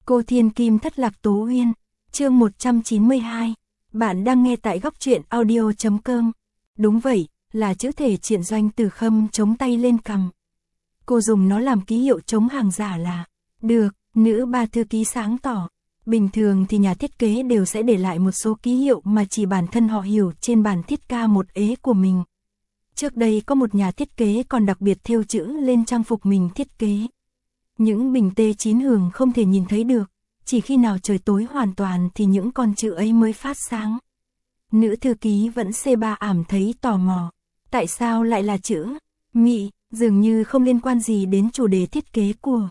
Cô Thiên Kim thất lạc Tố Uyên, chương 192. Bạn đang nghe tại góc truyện audio.com. Đúng vậy, là chữ thể triển. Doanh Tử Khâm chống tay lên cằm. Cô dùng nó làm ký hiệu chống hàng giả là được, nữ ba thư ký sáng tỏ. Bình thường thì nhà thiết kế đều sẽ để lại một số ký hiệu mà chỉ bản thân họ hiểu trên bản thiết ca một ế của mình. Trước đây có một nhà thiết kế còn đặc biệt thêu chữ lên trang phục mình thiết kế. Những bình T9 Hường không thể nhìn thấy được, chỉ khi nào trời tối hoàn toàn thì những con chữ ấy mới phát sáng. Nữ thư ký vẫn C3 ảm thấy tò mò. Tại sao lại là chữ Mị, dường như không liên quan gì đến chủ đề thiết kế của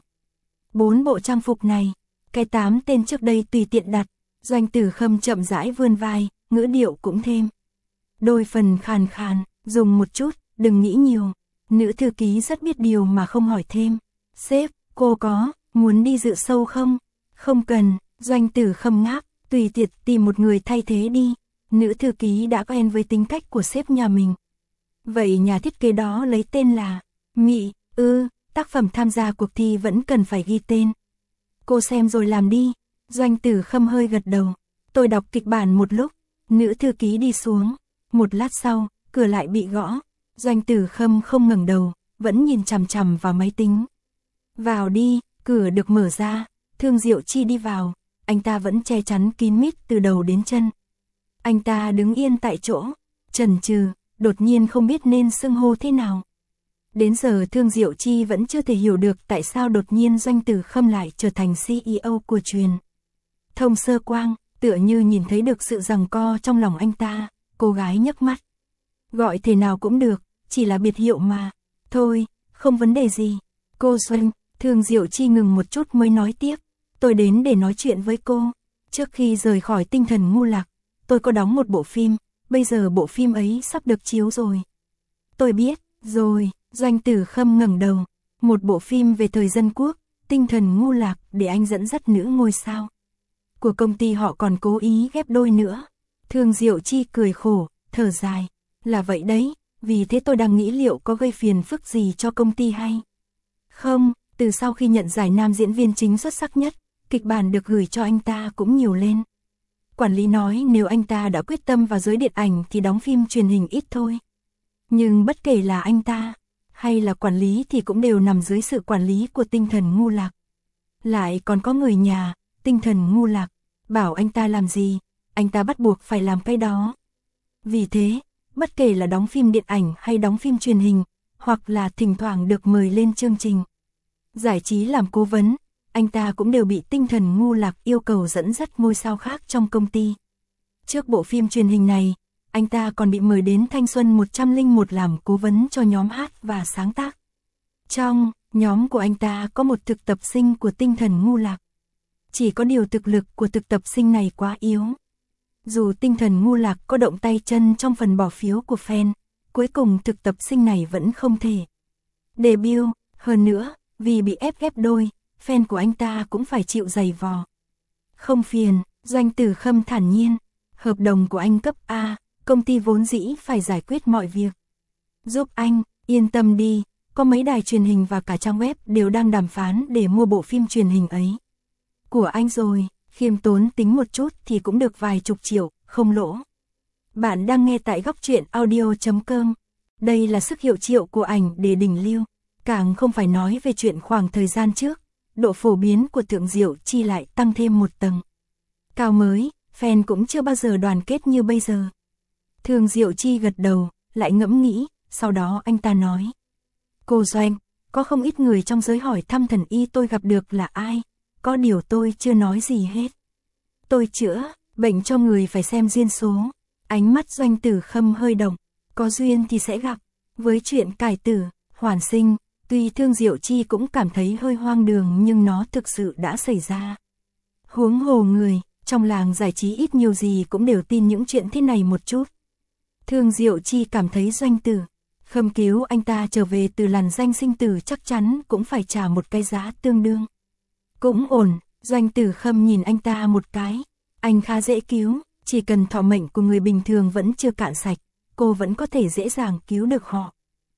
4 bộ trang phục này. Cái 8 tên trước đây tùy tiện đặt. Doanh Tử Khâm chậm rãi vươn vai, ngữ điệu cũng thêm đôi phần khàn khàn, dùng một chút, đừng nghĩ nhiều. Nữ thư ký rất biết điều mà không hỏi thêm. Sếp, cô có muốn đi dự show không? Không cần. Doanh Tử Khâm ngáp, tùy tiện tìm một người thay thế đi. Nữ thư ký đã quen với tính cách của sếp nhà mình. Vậy nhà thiết kế đó lấy tên là Mị, tác phẩm tham gia cuộc thi vẫn cần phải ghi tên. Cô xem rồi làm đi. Doanh Tử Khâm hơi gật đầu. Tôi đọc kịch bản một lúc. Nữ thư ký đi xuống. Một lát sau, cửa lại bị gõ. Doanh Tử Khâm không ngẩng đầu, vẫn nhìn chằm chằm vào máy tính. Vào đi. Cửa được mở ra. Thương Diệu Chi đi vào. Anh ta vẫn che chắn kín mít từ đầu đến chân. Anh ta đứng yên tại chỗ, chần chừ, đột nhiên không biết nên xưng hô thế nào. Đến giờ Thương Diệu Chi vẫn chưa thể hiểu được tại sao đột nhiên Doanh Tử Khâm lại trở thành CEO của truyền thông Sơ Quang, tựa như nhìn thấy được sự giằng co trong lòng anh ta. Cô gái nhấc mắt. Gọi thế nào cũng được, chỉ là biệt hiệu mà. Thôi, không vấn đề gì. Cô Doanh. Thương Diệu Chi ngừng một chút mới nói tiếp. Tôi đến để nói chuyện với cô. Trước khi rời khỏi Tinh Thần Ngu Lạc, tôi có đóng một bộ phim, bây giờ bộ phim ấy sắp được chiếu rồi. Tôi biết, rồi. Doanh Tử Khâm ngẩng đầu. Một bộ phim về thời dân quốc, Tinh Thần Ngu Lạc, để anh dẫn dắt nữ ngôi sao của công ty họ còn cố ý ghép đôi nữa. Thương Diệu Chi cười khổ, thở dài. Là vậy đấy, vì thế tôi đang nghĩ liệu có gây phiền phức gì cho công ty hay không. Từ sau khi nhận giải nam diễn viên chính xuất sắc nhất, kịch bản được gửi cho anh ta cũng nhiều lên. Quản lý nói nếu anh ta đã quyết tâm vào giới điện ảnh thì đóng phim truyền hình ít thôi. Nhưng bất kể là anh ta hay là quản lý thì cũng đều nằm dưới sự quản lý của Tinh Thần Ngu Lạc. Lại còn có người nhà, Tinh Thần Ngu Lạc, bảo anh ta làm gì, anh ta bắt buộc phải làm cái đó. Vì thế, bất kể là đóng phim điện ảnh hay đóng phim truyền hình, hoặc là thỉnh thoảng được mời lên chương trình giải trí làm cố vấn, anh ta cũng đều bị Tinh Thần Ngu Lạc yêu cầu dẫn dắt ngôi sao khác trong công ty. Trước bộ phim truyền hình này, anh ta còn bị mời đến Thanh Xuân 101 làm cố vấn cho nhóm hát và sáng tác. Trong nhóm của anh ta có một thực tập sinh của Tinh Thần Ngu Lạc. Chỉ có điều thực lực của thực tập sinh này quá yếu. Dù Tinh Thần Ngu Lạc có động tay chân trong phần bỏ phiếu của fan, cuối cùng thực tập sinh này vẫn không thể debut. Hơn nữa, vì bị ép ghép đôi, fan của anh ta cũng phải chịu giày vò. Không phiền, Doanh Tử Khâm thản nhiên. Hợp đồng của anh cấp A, công ty vốn dĩ phải giải quyết mọi việc giúp anh, yên tâm đi. Có mấy đài truyền hình và cả trang web đều đang đàm phán để mua bộ phim truyền hình ấy của anh rồi. Khiêm tốn tính một chút thì cũng được vài chục triệu, không lỗ. Bạn đang nghe tại góc truyện audio.com. Đây là sức hiệu triệu của ảnh để đỉnh lưu. Càng không phải nói về chuyện khoảng thời gian trước, độ phổ biến của Thương Diệu Chi lại tăng thêm một tầng cao mới, fan cũng chưa bao giờ đoàn kết như bây giờ. Thương Diệu Chi gật đầu, lại ngẫm nghĩ, sau đó anh ta nói. Cô Doanh, có không ít người trong giới hỏi thăm thần y tôi gặp được là ai, có điều tôi chưa nói gì hết. Tôi chữa bệnh cho người phải xem duyên số. Ánh mắt Doanh Tử Khâm hơi động, có duyên thì sẽ gặp. Với chuyện cải tử, hoàn sinh, tuy Thương Diệu Chi cũng cảm thấy hơi hoang đường nhưng nó thực sự đã xảy ra. Huống hồ người trong làng giải trí ít nhiều gì cũng đều tin những chuyện thế này một chút. Thương Diệu Chi cảm thấy Doanh Tử Khâm cứu anh ta trở về từ làn danh sinh tử chắc chắn cũng phải trả một cái giá tương đương. Cũng ổn. Doanh Tử Khâm nhìn anh ta một cái. Anh khá dễ cứu, chỉ cần thọ mệnh của người bình thường vẫn chưa cạn sạch, cô vẫn có thể dễ dàng cứu được họ.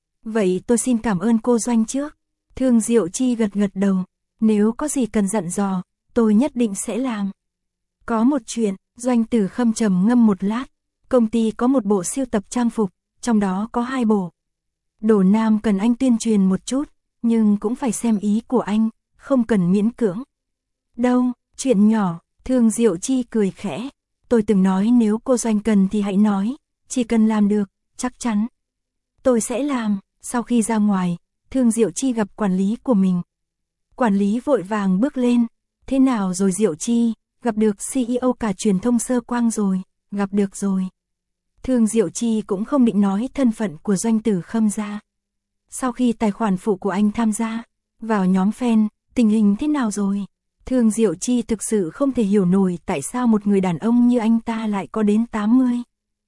Vậy tôi xin cảm ơn cô Doanh trước. Thương Diệu Chi gật gật đầu. Nếu có gì cần dặn dò, tôi nhất định sẽ làm. Có một chuyện, Doanh Tử Khâm trầm ngâm một lát, công ty có một bộ sưu tập trang phục, trong đó có 2 bộ. Đồ nam cần anh tuyên truyền một chút, nhưng cũng phải xem ý của anh, không cần miễn cưỡng. Đâu, chuyện nhỏ, Thương Diệu Chi cười khẽ. Tôi từng nói nếu cô Doanh cần thì hãy nói, chỉ cần làm được, chắc chắn. Tôi sẽ làm. Sau khi ra ngoài, Thương Diệu Chi gặp quản lý của mình. Quản lý vội vàng bước lên. Thế nào rồi Diệu Chi, gặp được CEO cả truyền thông Sơ Quang rồi, gặp được rồi. Thương Diệu Chi cũng không định nói thân phận của Doanh Tử Khâm ra. Sau khi tài khoản phụ của anh tham gia vào nhóm fan, tình hình thế nào rồi? Thương Diệu Chi thực sự không thể hiểu nổi tại sao một người đàn ông như anh ta lại có đến 80.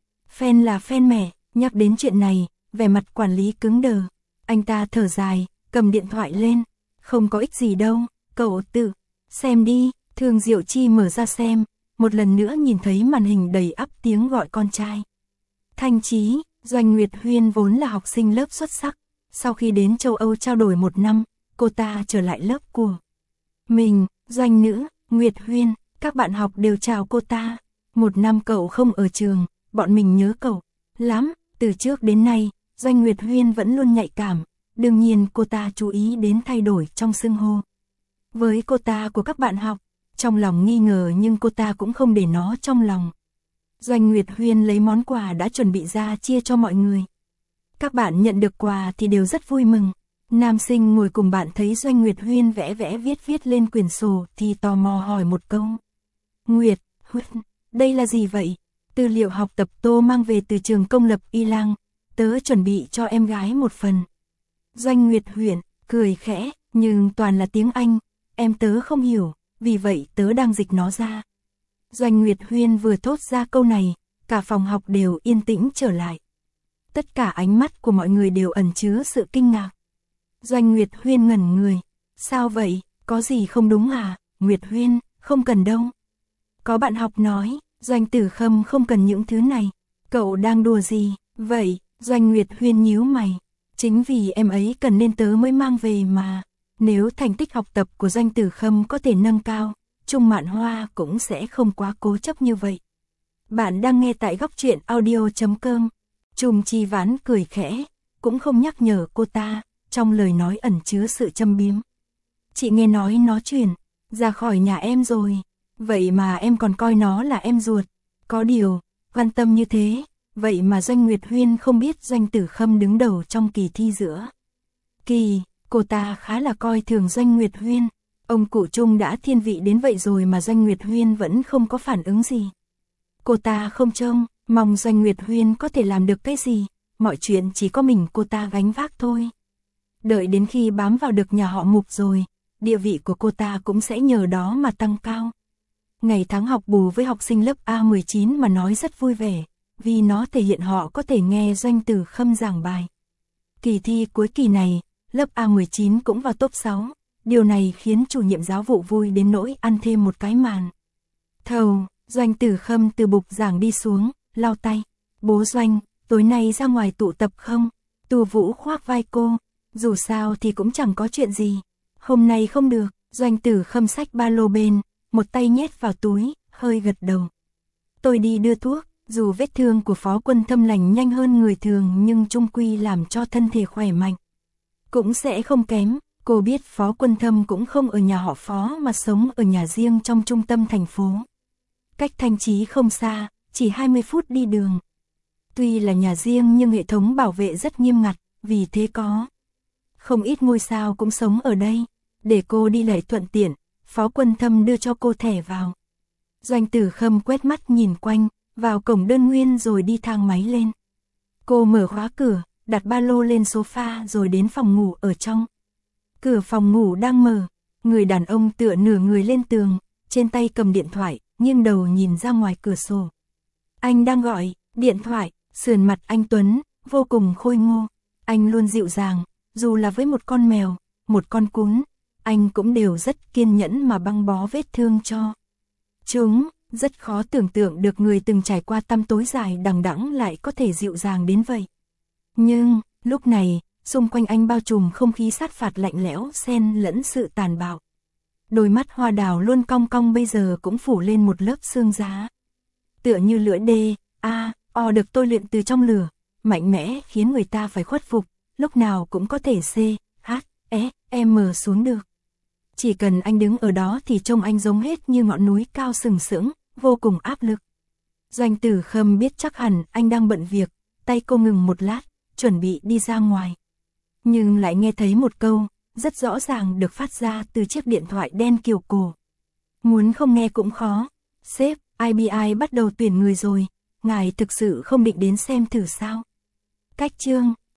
Fan là fan mẹ, nhắc đến chuyện này, vẻ mặt quản lý cứng đờ. Anh ta thở dài, cầm điện thoại lên. Không có ích gì đâu, cậu tự xem đi. Thương Diệu Chi mở ra xem, một lần nữa nhìn thấy màn hình đầy ắp tiếng gọi con trai. Thanh Chí, Doanh Nguyệt Huyên vốn là học sinh lớp xuất sắc. Sau khi đến châu Âu trao đổi 1 năm, cô ta trở lại lớp của mình. Doanh nữ, Nguyệt Huyên, các bạn học đều chào cô ta. 1 năm cậu không ở trường, bọn mình nhớ cậu lắm. Từ trước đến nay, Doanh Nguyệt Huyên vẫn luôn nhạy cảm. Đương nhiên cô ta chú ý đến thay đổi trong xưng hô với cô ta của các bạn học. Trong lòng nghi ngờ nhưng cô ta cũng không để nó trong lòng. Doanh Nguyệt Huyên lấy món quà đã chuẩn bị ra chia cho mọi người. Các bạn nhận được quà thì đều rất vui mừng. Nam sinh ngồi cùng bạn thấy Doanh Nguyệt Huyên vẽ viết lên quyển sổ thì tò mò hỏi một câu. Nguyệt Huyên, đây là gì vậy? Tư liệu học tập Tô mang về từ trường công lập Y Lang, tớ chuẩn bị cho em gái một phần. Doanh Nguyệt Huyên cười khẽ, nhưng toàn là tiếng Anh, em tớ không hiểu, vì vậy tớ đang dịch nó ra. Doanh Nguyệt Huyên vừa thốt ra câu này, cả phòng học đều yên tĩnh trở lại. Tất cả ánh mắt của mọi người đều ẩn chứa sự kinh ngạc. Doanh Nguyệt Huyên ngẩn người. Sao vậy, có gì không đúng à? Nguyệt Huyên, không cần đâu. Có bạn học nói, Doanh Tử Khâm không cần những thứ này. Cậu đang đùa gì? Vậy, Doanh Nguyệt Huyên nhíu mày. Chính vì em ấy cần nên tớ mới mang về mà. Nếu thành tích học tập của Doanh Tử Khâm có thể nâng cao, Trung Mạn Hoa cũng sẽ không quá cố chấp như vậy. Bạn đang nghe tại góc truyện audio.com. Trùm Chi Vãn cười khẽ, cũng không nhắc nhở cô ta, trong lời nói ẩn chứa sự châm biếm. Chị nghe nói nó chuyển ra khỏi nhà em rồi, vậy mà em còn coi nó là em ruột. Có điều, quan tâm như thế, vậy mà Doanh Nguyệt Huyên không biết Doanh Tử Khâm đứng đầu trong kỳ thi giữa kỳ, cô ta khá là coi thường Doanh Nguyệt Huyên. Ông cụ Trung đã thiên vị đến vậy rồi mà Doanh Nguyệt Huyên vẫn không có phản ứng gì. Cô ta không trông mong Doanh Nguyệt Huyên có thể làm được cái gì, mọi chuyện chỉ có mình cô ta gánh vác thôi. Đợi đến khi bám vào được nhà họ Mục rồi, địa vị của cô ta cũng sẽ nhờ đó mà tăng cao. Ngày tháng học bù với học sinh lớp A19 mà nói rất vui vẻ, vì nó thể hiện họ có thể nghe Doanh Tử Khâm giảng bài. Kỳ thi cuối kỳ này, lớp A19 cũng vào top 6, điều này khiến chủ nhiệm giáo vụ vui đến nỗi ăn thêm một cái màn thầu. Doanh Tử Khâm từ bục giảng đi xuống, lau tay. Bố Doanh, tối nay ra ngoài tụ tập không? Tù Vũ khoác vai cô. Dù sao thì cũng chẳng có chuyện gì. Hôm nay không được. Doanh Tử Khâm xách ba lô bên, một tay nhét vào túi, hơi gật đầu. Tôi đi đưa thuốc. Dù vết thương của Phó Quân Thâm lành nhanh hơn người thường nhưng chung quy làm cho thân thể khỏe mạnh cũng sẽ không kém. Cô biết Phó Quân Thâm cũng không ở nhà họ Phó mà sống ở nhà riêng trong trung tâm thành phố. Cách Thanh Chí không xa, chỉ 20 phút đi đường. Tuy là nhà riêng nhưng hệ thống bảo vệ rất nghiêm ngặt, vì thế có không ít ngôi sao cũng sống ở đây. Để cô đi lại thuận tiện, Phó Quân Thâm đưa cho cô thẻ vào. Doanh Tử Khâm quét mắt nhìn quanh, vào cổng đơn nguyên rồi đi thang máy lên. Cô mở khóa cửa, đặt ba lô lên sofa rồi đến phòng ngủ ở trong. Cửa phòng ngủ đang mở, người đàn ông tựa nửa người lên tường, trên tay cầm điện thoại, nghiêng đầu nhìn ra ngoài cửa sổ. Anh đang gọi điện thoại, sườn mặt anh tuấn, vô cùng khôi ngô. Anh luôn dịu dàng, dù là với một con mèo, một con cún, anh cũng đều rất kiên nhẫn mà băng bó vết thương cho chúng. Rất khó tưởng tượng được người từng trải qua tăm tối dài đằng đẵng lại có thể dịu dàng đến vậy. Nhưng, lúc này, xung quanh anh bao trùm không khí sát phạt lạnh lẽo xen lẫn sự tàn bạo. Đôi mắt hoa đào luôn cong cong bây giờ cũng phủ lên một lớp sương giá. Tựa như lưỡi đê, o được tôi luyện từ trong lửa, mạnh mẽ khiến người ta phải khuất phục, lúc nào cũng có thể M xuống được. Chỉ cần anh đứng ở đó thì trông anh giống hết như ngọn núi cao sừng sững, vô cùng áp lực. Doanh Tử Khâm biết chắc hẳn anh đang bận việc, tay cô ngừng một lát, chuẩn bị đi ra ngoài. Nhưng lại nghe thấy một câu, rất rõ ràng được phát ra từ chiếc điện thoại đen kiểu cổ. Muốn không nghe cũng khó. Sếp, IBI bắt đầu tuyển người rồi, ngài thực sự không định đến xem thử sao? Cách chương